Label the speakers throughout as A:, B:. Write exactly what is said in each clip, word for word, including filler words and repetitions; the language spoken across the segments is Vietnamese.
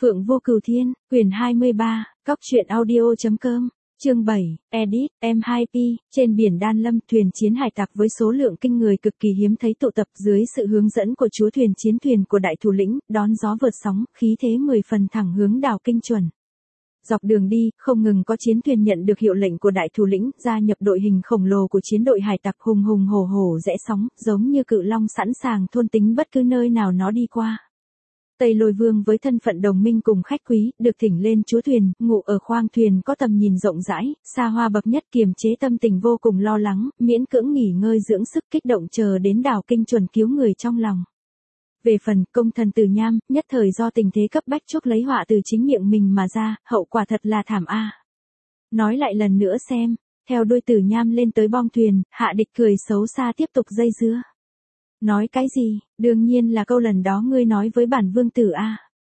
A: Phượng Vô Cửu Thiên, quyển hai mươi ba, cóc truyện audio chấm com, chương bảy, edit, em hai P, trên biển Đan Lâm thuyền chiến hải tặc với số lượng kinh người cực kỳ hiếm thấy tụ tập dưới sự hướng dẫn của chúa thuyền chiến thuyền của đại thủ lĩnh, đón gió vượt sóng, khí thế mười phần thẳng hướng đảo Kinh Chuẩn. Dọc đường đi, không ngừng có chiến thuyền nhận được hiệu lệnh của đại thủ lĩnh, gia nhập đội hình khổng lồ của chiến đội hải tặc hùng hùng hổ hổ rẽ sóng, giống như cự long sẵn sàng thôn tính bất cứ nơi nào nó đi qua. Tây Lôi Vương với thân phận đồng minh cùng khách quý, được thỉnh lên chúa thuyền, ngủ ở khoang thuyền có tầm nhìn rộng rãi, xa hoa bậc nhất, kiềm chế tâm tình vô cùng lo lắng, miễn cưỡng nghỉ ngơi dưỡng sức, kích động chờ đến đảo Kinh Chuẩn cứu người trong lòng. Về phần công thần Từ Nham, nhất thời do tình thế cấp bách chuốc lấy họa từ chính miệng mình mà ra, hậu quả thật là thảm a. Nói lại lần nữa xem, theo đuôi Từ Nham lên tới bong thuyền, Hạ Địch cười xấu xa tiếp tục dây dưa. Nói cái gì, đương nhiên là câu lần đó ngươi nói với bản vương tử a.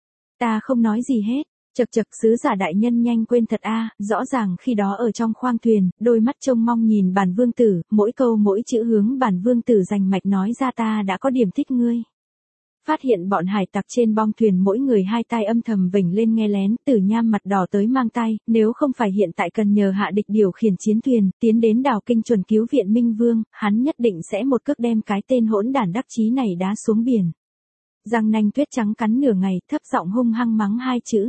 A: Ta không nói gì hết, chật chật sứ giả đại nhân nhanh quên thật a, rõ ràng khi đó ở trong khoang thuyền, đôi mắt trông mong nhìn bản vương tử, mỗi câu mỗi chữ hướng bản vương tử rành mạch nói ra ta đã có điểm thích ngươi. Phát hiện bọn hải tặc trên bong thuyền mỗi người hai tay âm thầm vểnh lên nghe lén, Tử Nham mặt đỏ tới mang tay, nếu không phải hiện tại cần nhờ Hạ Địch điều khiển chiến thuyền, tiến đến đảo Kinh Chuẩn cứu viện Minh Vương, hắn nhất định sẽ một cước đem cái tên hỗn đản đắc chí này đá xuống biển. Răng nanh tuyết trắng cắn nửa ngày, thấp giọng hung hăng mắng hai chữ.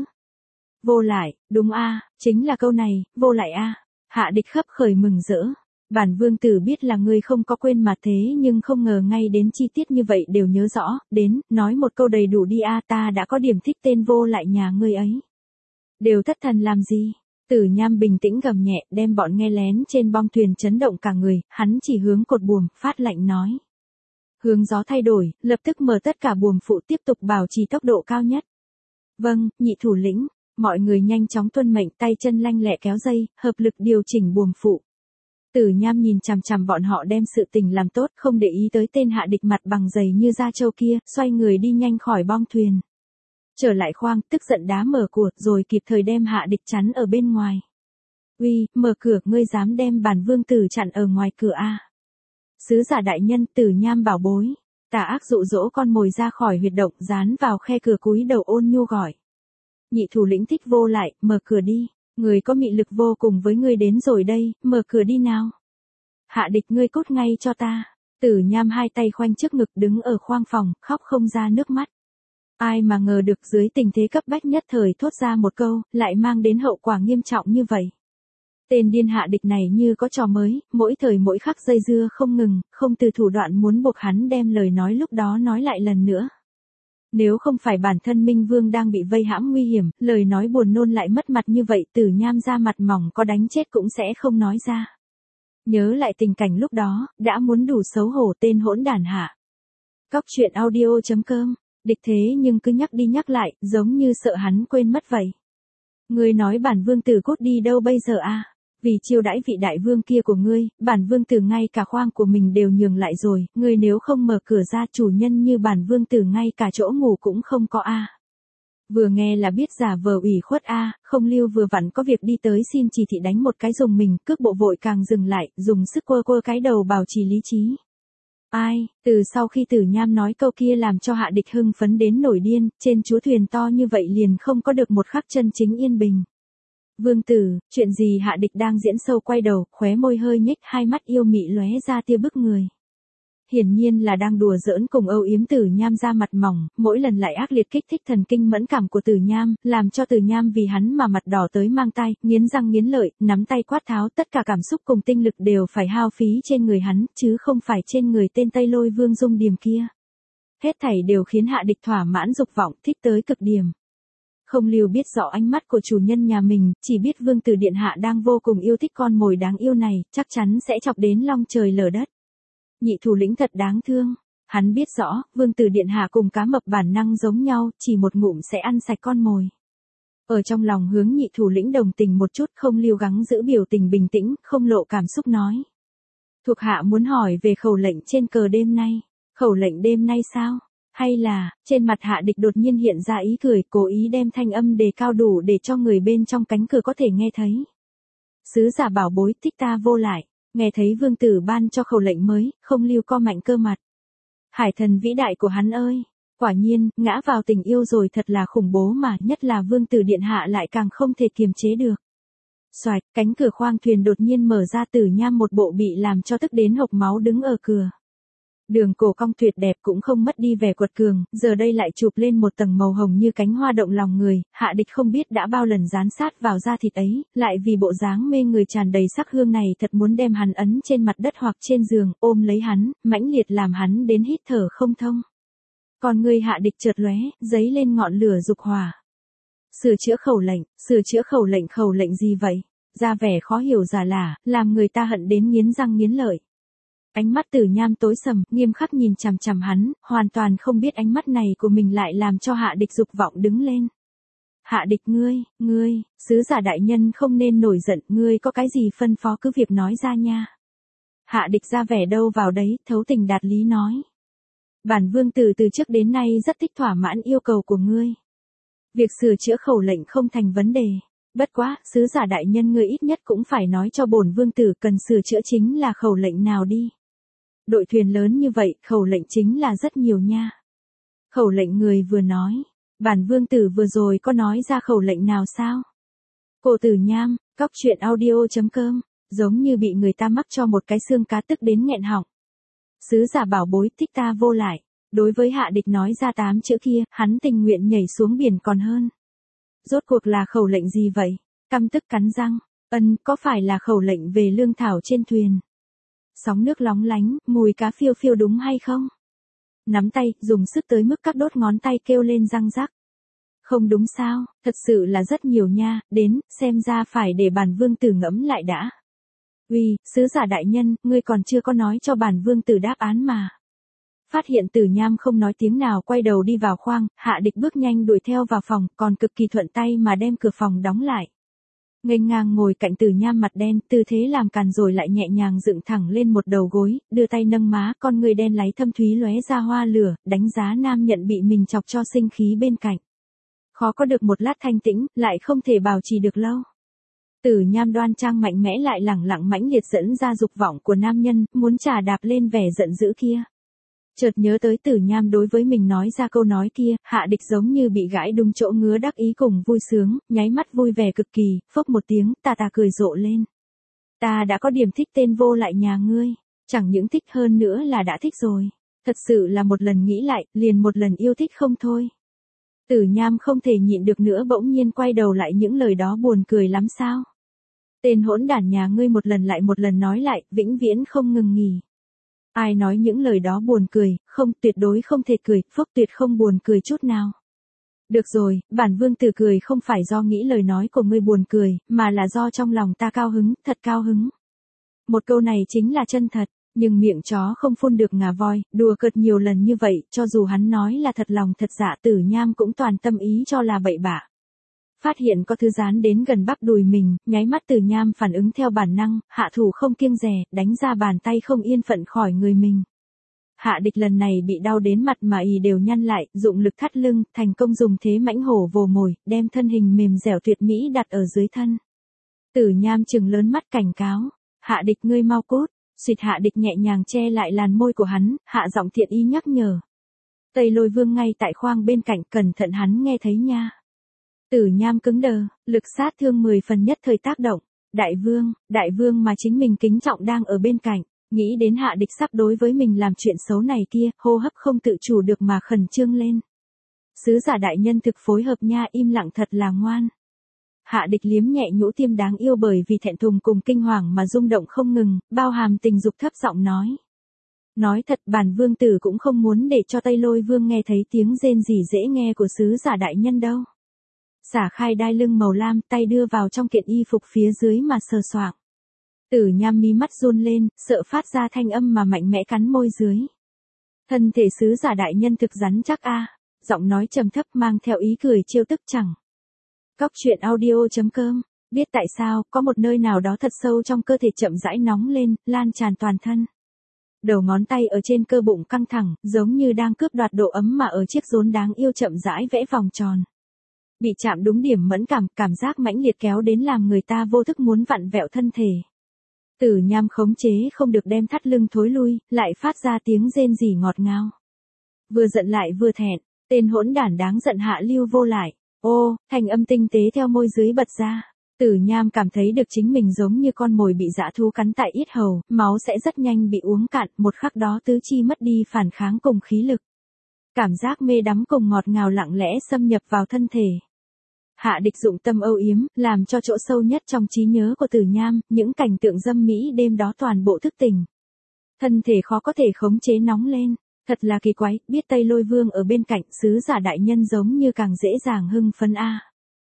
A: Vô lại, đúng a, chính là câu này, vô lại a. Hạ Địch khấp khởi mừng rỡ. Bản vương tử biết là ngươi không có quên mà thế nhưng không ngờ ngay đến chi tiết như vậy đều nhớ rõ, đến, nói một câu đầy đủ đi a, ta đã có điểm thích tên vô lại nhà ngươi ấy. Đều thất thần làm gì? Tử Nham bình tĩnh gầm nhẹ, đem bọn nghe lén trên bong thuyền chấn động cả người, hắn chỉ hướng cột buồm, phát lạnh nói. Hướng gió thay đổi, lập tức mở tất cả buồm phụ tiếp tục bảo trì tốc độ cao nhất. Vâng, nhị thủ lĩnh, mọi người nhanh chóng tuân mệnh, tay chân lanh lẹ kéo dây, hợp lực điều chỉnh buồm phụ. Tử Nham nhìn chằm chằm bọn họ đem sự tình làm tốt, không để ý tới tên Hạ Địch mặt bằng dày như da trâu kia, xoay người đi nhanh khỏi bong thuyền. Trở lại khoang, tức giận đá mở cửa, rồi kịp thời đem Hạ Địch chắn ở bên ngoài. Uy, mở cửa, ngươi dám đem bản vương tử chặn ở ngoài cửa a? Sứ giả đại nhân, Tử Nham bảo bối. Tà ác dụ dỗ con mồi ra khỏi huyệt động, dán vào khe cửa cúi đầu ôn nhu gọi. Nhị thủ lĩnh thích vô lại, mở cửa đi. Người có mị lực vô cùng với ngươi đến rồi đây, mở cửa đi nào. Hạ Địch ngươi cút ngay cho ta. Tử Nham hai tay khoanh trước ngực đứng ở khoang phòng, khóc không ra nước mắt. Ai mà ngờ được dưới tình thế cấp bách nhất thời thốt ra một câu, lại mang đến hậu quả nghiêm trọng như vậy. Tên điên Hạ Địch này như có trò mới, mỗi thời mỗi khắc dây dưa không ngừng, không từ thủ đoạn muốn buộc hắn đem lời nói lúc đó nói lại lần nữa. Nếu không phải bản thân Minh Vương đang bị vây hãm nguy hiểm, lời nói buồn nôn lại mất mặt như vậy, Tử Nham ra mặt mỏng có đánh chết cũng sẽ không nói ra. Nhớ lại tình cảnh lúc đó, đã muốn đủ xấu hổ tên hỗn đản Hạ. Cóc truyện audio chấm com, địch thế nhưng cứ nhắc đi nhắc lại, giống như sợ hắn quên mất vậy. Ngươi nói bản vương tử cút đi đâu bây giờ a? Vì chiêu đãi vị đại vương kia của ngươi, bản vương tử ngay cả khoang của mình đều nhường lại rồi, ngươi nếu không mở cửa ra chủ nhân như bản vương tử ngay cả chỗ ngủ cũng không có a. Vừa nghe là biết giả vờ ủy khuất a, không lưu vừa vặn có việc đi tới xin chỉ thị đánh một cái dùng mình, cước bộ vội càng dừng lại, dùng sức quơ quơ cái đầu bảo trì lý trí. Ai, từ sau khi Tử Nham nói câu kia làm cho Hạ Địch hưng phấn đến nổi điên, trên chúa thuyền to như vậy liền không có được một khắc chân chính yên bình. Vương tử, chuyện gì? Hạ Địch đang diễn sâu quay đầu, khóe môi hơi nhếch, hai mắt yêu mị lóe ra tia bức người. Hiển nhiên là đang đùa giỡn cùng âu yếm Tử Nham ra mặt mỏng, mỗi lần lại ác liệt kích thích thần kinh mẫn cảm của Tử Nham, làm cho Tử Nham vì hắn mà mặt đỏ tới mang tay, nghiến răng nghiến lợi, nắm tay quát tháo, tất cả cảm xúc cùng tinh lực đều phải hao phí trên người hắn, chứ không phải trên người tên Tây Lôi Vương Dung Điềm kia. Hết thảy đều khiến Hạ Địch thỏa mãn dục vọng, thích tới cực điểm. Không lưu biết rõ ánh mắt của chủ nhân nhà mình, chỉ biết vương tử điện hạ đang vô cùng yêu thích con mồi đáng yêu này, chắc chắn sẽ chọc đến long trời lở đất. Nhị thủ lĩnh thật đáng thương. Hắn biết rõ, vương tử điện hạ cùng cá mập bản năng giống nhau, chỉ một ngụm sẽ ăn sạch con mồi. Ở trong lòng hướng nhị thủ lĩnh đồng tình một chút, không lưu gắng giữ biểu tình bình tĩnh, không lộ cảm xúc nói. Thuộc hạ muốn hỏi về khẩu lệnh trên cờ đêm nay. Khẩu lệnh đêm nay sao? Hay là, trên mặt Hạ Địch đột nhiên hiện ra ý cười, cố ý đem thanh âm đề cao đủ để cho người bên trong cánh cửa có thể nghe thấy. Sứ giả bảo bối thích ta vô lại, nghe thấy vương tử ban cho khẩu lệnh mới, không lưu co mạnh cơ mặt. Hải thần vĩ đại của hắn ơi, Quả nhiên, ngã vào tình yêu rồi thật là khủng bố mà, nhất là vương tử điện hạ lại càng không thể kiềm chế được. Xoạch, cánh cửa khoang thuyền đột nhiên mở ra, Tử Nham một bộ bị làm cho tức đến hộc máu đứng ở cửa. Đường cổ cong tuyệt đẹp cũng không mất đi vẻ quật cường, giờ đây lại chụp lên một tầng màu hồng như cánh hoa động lòng người, Hạ Địch không biết đã bao lần dán sát vào da thịt ấy, lại vì bộ dáng mê người tràn đầy sắc hương này thật muốn đem hắn ấn trên mặt đất hoặc trên giường, ôm lấy hắn, mãnh liệt làm hắn đến hít thở không thông. Còn người Hạ Địch chợt lóe, giấy lên ngọn lửa dục hỏa. Sửa chữa khẩu lệnh, sửa chữa khẩu lệnh khẩu lệnh gì vậy? Ra vẻ khó hiểu giả lả, làm người ta hận đến nghiến răng nghiến lợi. Ánh mắt Tử Nham tối sầm, nghiêm khắc nhìn chằm chằm hắn, hoàn toàn không biết ánh mắt này của mình lại làm cho Hạ Địch dục vọng đứng lên. Hạ Địch ngươi, ngươi, sứ giả đại nhân không nên nổi giận, ngươi có cái gì phân phó cứ việc nói ra nha. Hạ Địch ra vẻ đâu vào đấy, thấu tình đạt lý nói. Bản vương tử từ trước đến nay rất thích thỏa mãn yêu cầu của ngươi. Việc sửa chữa khẩu lệnh không thành vấn đề. Bất quá, sứ giả đại nhân ngươi ít nhất cũng phải nói cho bổn vương tử cần sửa chữa chính là khẩu lệnh nào đi. Đội thuyền lớn như vậy, khẩu lệnh chính là rất nhiều nha. Khẩu lệnh người vừa nói, bản vương tử vừa rồi có nói ra khẩu lệnh nào sao? Cô Tử Nham, cóc truyện audio chấm com, giống như bị người ta mắc cho một cái xương cá tức đến nghẹn họng. Sứ giả bảo bối thích ta vô lại, đối với Hạ Địch nói ra tám chữ kia, hắn tình nguyện nhảy xuống biển còn hơn. Rốt cuộc là khẩu lệnh gì vậy? Căm tức cắn răng, ân, có phải là khẩu lệnh về lương thảo trên thuyền? Sóng nước lóng lánh, mùi cá phiêu phiêu đúng hay không? Nắm tay, dùng sức tới mức các đốt ngón tay kêu lên răng rắc. Không đúng sao, thật sự là rất nhiều nha, đến, xem ra phải để bản vương tử ngẫm lại đã. Uy, sứ giả đại nhân, ngươi còn chưa có nói cho bản vương tử đáp án mà. Phát hiện Tử Nham không nói tiếng nào quay đầu đi vào khoang, Hạ Địch bước nhanh đuổi theo vào phòng, còn cực kỳ thuận tay mà đem cửa phòng đóng lại. Nghênh ngang ngồi cạnh Tử Nham mặt đen, tư thế làm càn rồi lại nhẹ nhàng dựng thẳng lên một đầu gối, đưa tay nâng má, con người đen láy thâm thúy lóe ra hoa lửa, đánh giá nam nhận bị mình chọc cho sinh khí bên cạnh. Khó có được một lát thanh tĩnh, lại không thể bảo trì được lâu. Tử Nham đoan trang mạnh mẽ lại lẳng lặng mãnh liệt dẫn ra dục vọng của nam nhân, muốn trà đạp lên vẻ giận dữ kia. Chợt nhớ tới Tử Nham đối với mình nói ra câu nói kia, Hạ Địch giống như bị gãi đúng chỗ ngứa đắc ý cùng vui sướng, nháy mắt vui vẻ cực kỳ, phốc một tiếng, tà tà cười rộ lên. Ta đã có điểm thích tên vô lại nhà ngươi, chẳng những thích hơn nữa là đã thích rồi. Thật sự là một lần nghĩ lại, liền một lần yêu thích không thôi. Tử Nham không thể nhịn được nữa bỗng nhiên quay đầu lại những lời đó buồn cười lắm sao. Tên hỗn đản nhà ngươi một lần lại một lần nói lại, vĩnh viễn không ngừng nghỉ. Ai nói những lời đó buồn cười, không, tuyệt đối không thể cười, phốc tuyệt không buồn cười chút nào. Được rồi, bản vương tử cười không phải do nghĩ lời nói của ngươi buồn cười, mà là do trong lòng ta cao hứng, thật cao hứng. Một câu này chính là chân thật, nhưng miệng chó không phun được ngà voi, đùa cợt nhiều lần như vậy, cho dù hắn nói là thật lòng thật dạ Tử Nham cũng toàn tâm ý cho là bậy bạ. Phát hiện có thứ dán đến gần bắp đùi mình, nháy mắt Tử Nham phản ứng theo bản năng, hạ thủ không kiêng dè, đánh ra bàn tay không yên phận khỏi người mình. Hạ Địch lần này bị đau đến mặt mà ì đều nhăn lại, dụng lực thắt lưng, thành công dùng thế mãnh hổ vồ mồi, đem thân hình mềm dẻo tuyệt mỹ đặt ở dưới thân. Tử Nham trừng lớn mắt cảnh cáo, Hạ Địch ngươi mau cút, xịt. Hạ Địch nhẹ nhàng che lại làn môi của hắn, hạ giọng thiện ý nhắc nhở. Tây Lôi Vương ngay tại khoang bên cạnh, cẩn thận hắn nghe thấy nha. Tử Nham cứng đờ, lực sát thương mười phần nhất thời tác động. Đại vương, đại vương mà chính mình kính trọng đang ở bên cạnh, nghĩ đến Hạ Địch sắp đối với mình làm chuyện xấu này kia, hô hấp không tự chủ được mà khẩn trương lên. Sứ giả đại nhân thực phối hợp nha, im lặng thật là ngoan. Hạ Địch liếm nhẹ nhũ tiêm đáng yêu bởi vì thẹn thùng cùng kinh hoàng mà rung động không ngừng, bao hàm tình dục thấp giọng nói. Nói thật, bản vương tử cũng không muốn để cho Tây Lôi Vương nghe thấy tiếng rên rỉ dễ nghe của sứ giả đại nhân đâu. Xả khai đai lưng màu lam, tay đưa vào trong kiện y phục phía dưới mà sờ soạng. Tử Nham mí mắt run lên, sợ phát ra thanh âm mà mạnh mẽ cắn môi dưới. Thân thể sứ giả đại nhân thực rắn chắc a, giọng nói trầm thấp mang theo ý cười trêu tức chẳng. Cóc truyện audio chấm com, biết tại sao, có một nơi nào đó thật sâu trong cơ thể chậm rãi nóng lên, lan tràn toàn thân. Đầu ngón tay ở trên cơ bụng căng thẳng, giống như đang cướp đoạt độ ấm mà ở chiếc rốn đáng yêu chậm rãi vẽ vòng tròn. Bị chạm đúng điểm mẫn cảm, cảm giác mãnh liệt kéo đến làm người ta vô thức muốn vặn vẹo thân thể. Tử Nham khống chế không được đem thắt lưng thối lui, lại phát ra tiếng rên rỉ ngọt ngào. Vừa giận lại vừa thẹn, tên hỗn đản đáng giận Hạ Lưu vô lại. Ô, thanh âm tinh tế theo môi dưới bật ra. Tử Nham cảm thấy được chính mình giống như con mồi bị dã thú cắn tại yết hầu, máu sẽ rất nhanh bị uống cạn, một khắc đó tứ chi mất đi phản kháng cùng khí lực. Cảm giác mê đắm cùng ngọt ngào lặng lẽ xâm nhập vào thân thể. Hạ Địch dụng tâm âu yếm, làm cho chỗ sâu nhất trong trí nhớ của Tử Nham, những cảnh tượng dâm mỹ đêm đó toàn bộ thức tỉnh. Thân thể khó có thể khống chế nóng lên, thật là kỳ quái, biết Tây Lôi Vương ở bên cạnh, sứ giả đại nhân giống như càng dễ dàng hưng phấn a.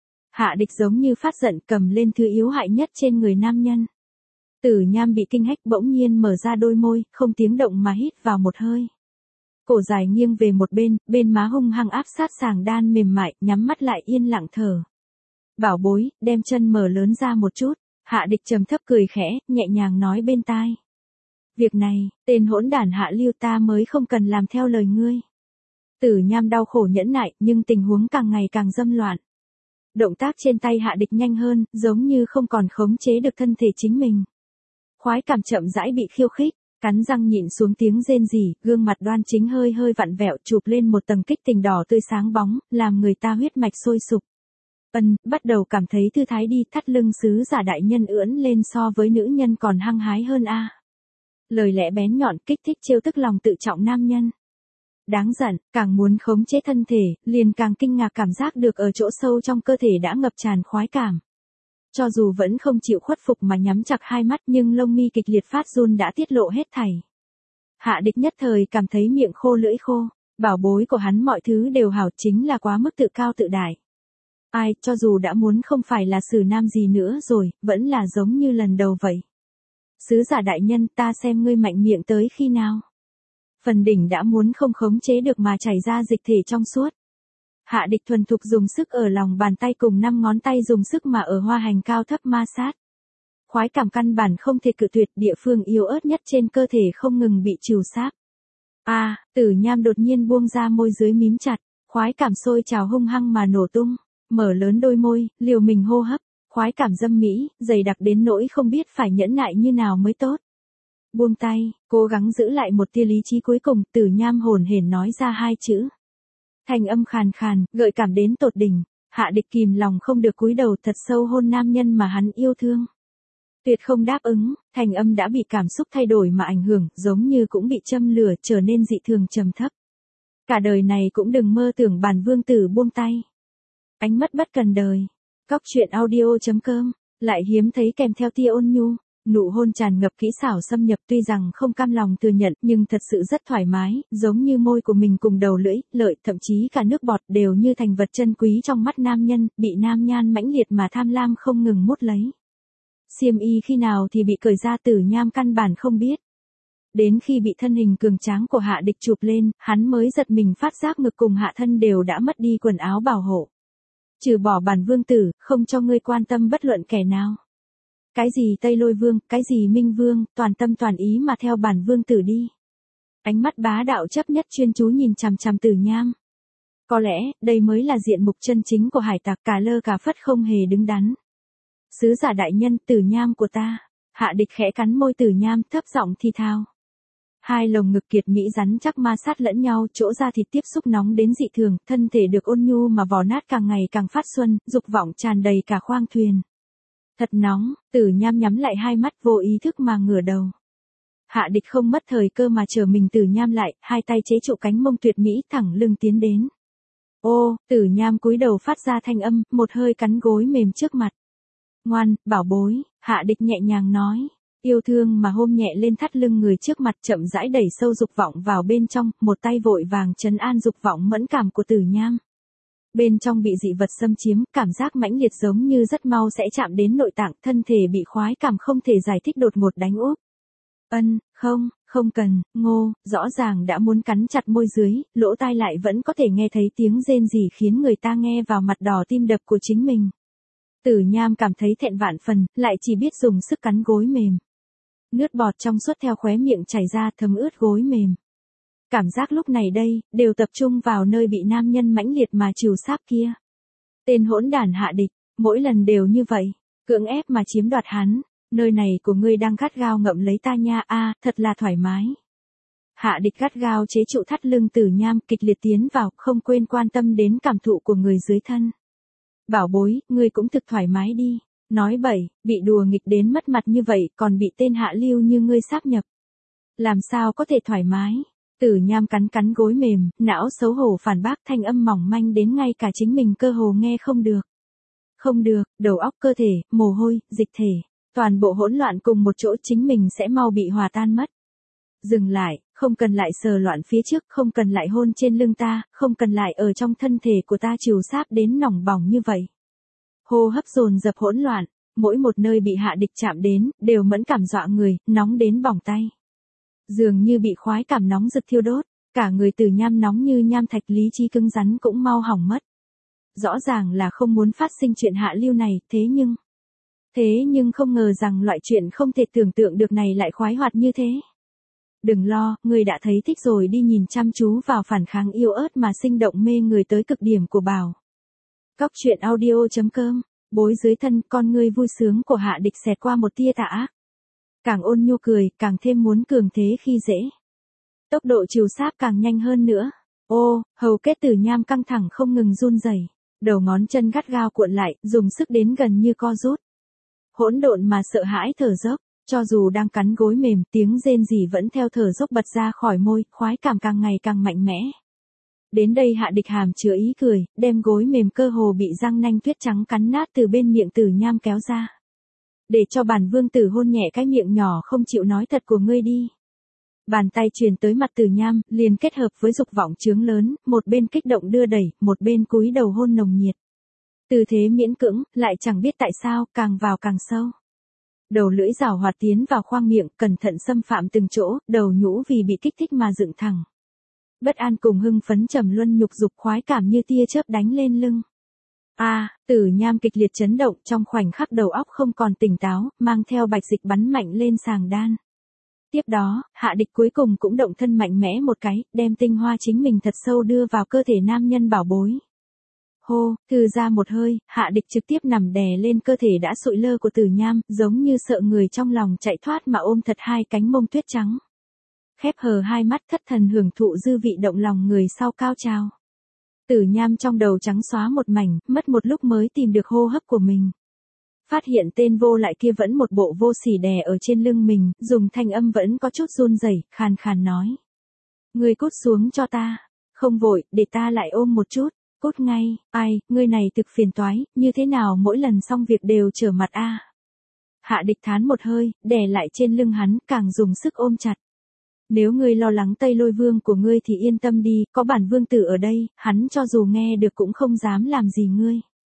A: Hạ Địch giống như phát giận cầm lên thứ yếu hại nhất trên người nam nhân. Tử Nham bị kinh hách bỗng nhiên mở ra đôi môi, không tiếng động mà hít vào một hơi. Cổ dài nghiêng về một bên, bên má hung hăng áp sát sàng đan mềm mại, nhắm mắt lại yên lặng thở. Bảo bối, đem chân mở lớn ra một chút. Hạ Địch trầm thấp cười khẽ, nhẹ nhàng nói bên tai. Việc này, tên hỗn đản Hạ Lưu ta mới không cần làm theo lời ngươi. Tử Nham đau khổ nhẫn nại, nhưng tình huống càng ngày càng dâm loạn. Động tác trên tay Hạ Địch nhanh hơn, giống như không còn khống chế được thân thể chính mình. Khoái cảm chậm rãi bị khiêu khích, cắn răng nhịn xuống tiếng rên rỉ, gương mặt đoan chính hơi hơi vặn vẹo chụp lên một tầng kích tình đỏ tươi sáng bóng, làm người ta huyết mạch sôi sục. Ân, bắt đầu cảm thấy thư thái đi, thắt lưng sứ giả đại nhân ưỡn lên so với nữ nhân còn hăng hái hơn a. Lời lẽ bén nhọn kích thích trêu tức lòng tự trọng nam nhân. Đáng giận, càng muốn khống chế thân thể, liền càng kinh ngạc cảm giác được ở chỗ sâu trong cơ thể đã ngập tràn khoái cảm. Cho dù vẫn không chịu khuất phục mà nhắm chặt hai mắt nhưng lông mi kịch liệt phát run đã tiết lộ hết thảy. Hạ Địch nhất thời cảm thấy miệng khô lưỡi khô, bảo bối của hắn mọi thứ đều hảo chính là quá mức tự cao tự đại. Ai, cho dù đã muốn không phải là xử nam gì nữa rồi, vẫn là giống như lần đầu vậy. Sứ giả đại nhân ta xem ngươi mạnh miệng tới khi nào. Phần đỉnh đã muốn không khống chế được mà chảy ra dịch thể trong suốt. Hạ Địch thuần thục dùng sức ở lòng bàn tay cùng năm ngón tay dùng sức mà ở hoa hành cao thấp ma sát. Khoái cảm căn bản không thể cự tuyệt, địa phương yếu ớt nhất trên cơ thể không ngừng bị trìu sáp. A, à, Tử Nham đột nhiên buông ra môi dưới mím chặt, khoái cảm sôi trào hung hăng mà nổ tung, mở lớn đôi môi, liều mình hô hấp, khoái cảm dâm mỹ, dày đặc đến nỗi không biết phải nhẫn nại như nào mới tốt. Buông tay, cố gắng giữ lại một tia lý trí cuối cùng, Tử Nham hồn hển nói ra hai chữ. Thanh âm khàn khàn, gợi cảm đến tột đỉnh, Hạ Địch kìm lòng không được cúi đầu thật sâu hôn nam nhân mà hắn yêu thương. Tuyệt không đáp ứng, thanh âm đã bị cảm xúc thay đổi mà ảnh hưởng, giống như cũng bị châm lửa trở nên dị thường trầm thấp. Cả đời này cũng đừng mơ tưởng bản vương tử buông tay. Ánh mắt bất cần đời. Cóc truyện audio chấm com, lại hiếm thấy kèm theo tia ôn nhu. Nụ hôn tràn ngập kỹ xảo xâm nhập tuy rằng không cam lòng thừa nhận nhưng thật sự rất thoải mái, giống như môi của mình cùng đầu lưỡi, lợi, thậm chí cả nước bọt đều như thành vật chân quý trong mắt nam nhân, bị nam nhan mãnh liệt mà tham lam không ngừng mút lấy. Xiêm y khi nào thì bị cởi ra Tử Nham căn bản không biết. Đến khi bị thân hình cường tráng của Hạ Địch chụp lên, hắn mới giật mình phát giác ngực cùng hạ thân đều đã mất đi quần áo bảo hộ. Trừ bỏ bản vương tử, không cho ngươi quan tâm bất luận kẻ nào. Cái gì Tây Lôi Vương, cái gì Minh Vương, toàn tâm toàn ý mà theo bản vương tử đi. Ánh mắt bá đạo chấp nhất chuyên chú nhìn chằm chằm Tử Nham. Có lẽ, đây mới là diện mục chân chính của hải tặc, cả lơ cả phất không hề đứng đắn. Sứ giả đại nhân, Tử Nham của ta. Hạ Địch khẽ cắn môi Tử Nham, thấp giọng thi thao. Hai lồng ngực kiệt mỹ rắn chắc ma sát lẫn nhau, chỗ da thịt tiếp xúc nóng đến dị thường, thân thể được ôn nhu mà vò nát càng ngày càng phát xuân, dục vọng tràn đầy cả khoang thuyền. Thật nóng, Tử Nham nhắm lại hai mắt vô ý thức mà ngửa đầu. Hạ Địch không mất thời cơ mà chờ mình Tử Nham lại, hai tay chế trụ cánh mông tuyệt mỹ thẳng lưng tiến đến. Ô, Tử Nham cúi đầu phát ra thanh âm, một hơi cắn gối mềm trước mặt. Ngoan, bảo bối, Hạ Địch nhẹ nhàng nói. Yêu thương mà hôn nhẹ lên thắt lưng người trước mặt chậm rãi đẩy sâu dục vọng vào bên trong, một tay vội vàng trấn an dục vọng mẫn cảm của Tử Nham. Bên trong bị dị vật xâm chiếm, cảm giác mãnh liệt giống như rất mau sẽ chạm đến nội tạng, thân thể bị khoái cảm không thể giải thích đột ngột đánh úp. Ân, không, không cần, ngô, rõ ràng đã muốn cắn chặt môi dưới, lỗ tai lại vẫn có thể nghe thấy tiếng rên rỉ khiến người ta nghe vào mặt đỏ tim đập của chính mình. Tử Nham cảm thấy thẹn vạn phần, lại chỉ biết dùng sức cắn gối mềm. Nước bọt trong suốt theo khóe miệng chảy ra thấm ướt gối mềm. Cảm giác lúc này đây, đều tập trung vào nơi bị nam nhân mãnh liệt mà trìu sáp kia. Tên hỗn đản Hạ Địch, mỗi lần đều như vậy, cưỡng ép mà chiếm đoạt hắn, nơi này của ngươi đang gắt gao ngậm lấy ta nha a, à, thật là thoải mái. Hạ địch gắt gao chế trụ thắt lưng Tử Nham, kịch liệt tiến vào, không quên quan tâm đến cảm thụ của người dưới thân. Bảo bối, ngươi cũng thực thoải mái đi. Nói bậy, bị đùa nghịch đến mất mặt như vậy, còn bị tên hạ lưu như ngươi sáp nhập. Làm sao có thể thoải mái? Tử Nham cắn cắn gối mềm, não xấu hổ phản bác, thanh âm mỏng manh đến ngay cả chính mình cơ hồ nghe không được. Không được, đầu óc, cơ thể, mồ hôi, dịch thể, toàn bộ hỗn loạn cùng một chỗ, chính mình sẽ mau bị hòa tan mất. Dừng lại, không cần lại sờ loạn phía trước, không cần lại hôn trên lưng ta, không cần lại ở trong thân thể của ta chiều sáp đến nỏng bỏng như vậy. Hô hấp dồn dập hỗn loạn, mỗi một nơi bị hạ địch chạm đến, đều mẫn cảm dọa người, nóng đến bỏng tay. Dường như bị khoái cảm nóng rực thiêu đốt, cả người Tử Nham nóng như nham thạch, lý trí cứng rắn cũng mau hỏng mất. Rõ ràng là không muốn phát sinh chuyện hạ lưu này, thế nhưng... Thế nhưng không ngờ rằng loại chuyện không thể tưởng tượng được này lại khoái hoạt như thế. Đừng lo, người đã thấy thích rồi, đi nhìn chăm chú vào phản kháng yêu ớt mà sinh động mê người tới cực điểm của Bảo. Cóc truyện audio chấm com, bối dưới thân, con ngươi vui sướng của hạ địch xẹt qua một tia tà ác. Càng ôn nhu cười, càng thêm muốn cường thế khi dễ. Tốc độ chiều sáp càng nhanh hơn nữa. Ô, hầu kết Tử Nham căng thẳng không ngừng run rẩy, đầu ngón chân gắt gao cuộn lại, dùng sức đến gần như co rút. Hỗn độn mà sợ hãi thở dốc, cho dù đang cắn gối mềm, tiếng rên rỉ vẫn theo thở dốc bật ra khỏi môi, khoái cảm càng ngày càng mạnh mẽ. Đến đây hạ địch hàm chứa ý cười, đem gối mềm cơ hồ bị răng nanh tuyết trắng cắn nát từ bên miệng Tử Nham kéo ra. Để cho bản vương tử hôn nhẹ cái miệng nhỏ không chịu nói thật của ngươi đi. Bàn tay truyền tới mặt Tử Nham, liền kết hợp với dục vọng chướng lớn, một bên kích động đưa đẩy, một bên cúi đầu hôn nồng nhiệt. Tư thế miễn cưỡng, lại chẳng biết tại sao, càng vào càng sâu. Đầu lưỡi rào hoạt tiến vào khoang miệng, cẩn thận xâm phạm từng chỗ, đầu nhũ vì bị kích thích mà dựng thẳng. Bất an cùng hưng phấn trầm luân nhục dục khoái cảm như tia chớp đánh lên lưng. A, à, Tử Nham kịch liệt chấn động, trong khoảnh khắc đầu óc không còn tỉnh táo, mang theo bạch dịch bắn mạnh lên sàng đan. Tiếp đó, hạ địch cuối cùng cũng động thân mạnh mẽ một cái, đem tinh hoa chính mình thật sâu đưa vào cơ thể nam nhân bảo bối. Hô, thư ra một hơi, hạ địch trực tiếp nằm đè lên cơ thể đã sụi lơ của Tử Nham, giống như sợ người trong lòng chạy thoát mà ôm thật hai cánh mông tuyết trắng. Khép hờ hai mắt thất thần hưởng thụ dư vị động lòng người sau cao trào. Tử Nham trong đầu trắng xóa một mảnh, mất một lúc mới tìm được hô hấp của mình. Phát hiện tên vô lại kia vẫn một bộ vô sỉ đè ở trên lưng mình, dùng thanh âm vẫn có chút run rẩy, khàn khàn nói. Ngươi cút xuống cho ta. Không vội, để ta lại ôm một chút. Cút ngay, ai, ngươi này thực phiền toái, như thế nào mỗi lần xong việc đều trở mặt a. À? Hạ địch thán một hơi, đè lại trên lưng hắn, càng dùng sức ôm chặt. Nếu ngươi lo lắng Tây Lôi Vương của ngươi thì yên tâm đi, có bản vương tử ở đây, hắn cho dù nghe được cũng không dám làm gì ngươi.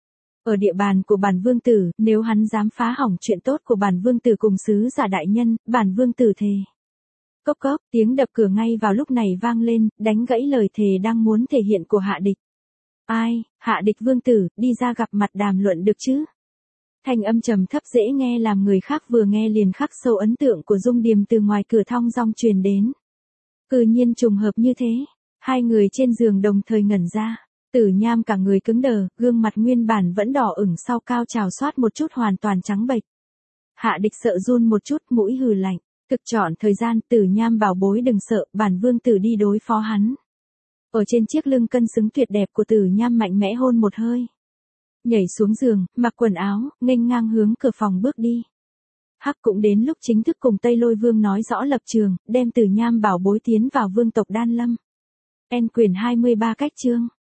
A: Ở địa bàn của bản vương tử, nếu hắn dám phá hỏng chuyện tốt của bản vương tử cùng sứ giả đại nhân, bản vương tử thề. Cốc cốc, tiếng đập cửa ngay vào lúc này vang lên, đánh gãy lời thề đang muốn thể hiện của hạ địch. Ai, hạ địch vương tử, đi ra gặp mặt đàm luận được chứ? Thanh âm trầm thấp dễ nghe làm người khác vừa nghe liền khắc sâu ấn tượng của Dung Điềm từ ngoài cửa thong dong truyền đến. Cư nhiên trùng hợp như thế, hai người trên giường đồng thời ngẩn ra, Tử Nham cả người cứng đờ, gương mặt nguyên bản vẫn đỏ ửng sau cao trào xoát một chút hoàn toàn trắng bệch. Hạ địch sợ run một chút, mũi hừ lạnh, cực chọn thời gian, Tử Nham bảo bối đừng sợ, bản vương tử đi đối phó hắn. Ở trên chiếc lưng cân xứng tuyệt đẹp của Tử Nham mạnh mẽ hôn một hơi. Nhảy xuống giường, mặc quần áo, nghênh ngang hướng cửa phòng bước đi. Hắc cũng đến lúc chính thức cùng Tây Lôi Vương nói rõ lập trường, đem Tử Nham bảo bối tiến vào vương tộc Đan Lâm. En quyển hai mươi ba cách chương.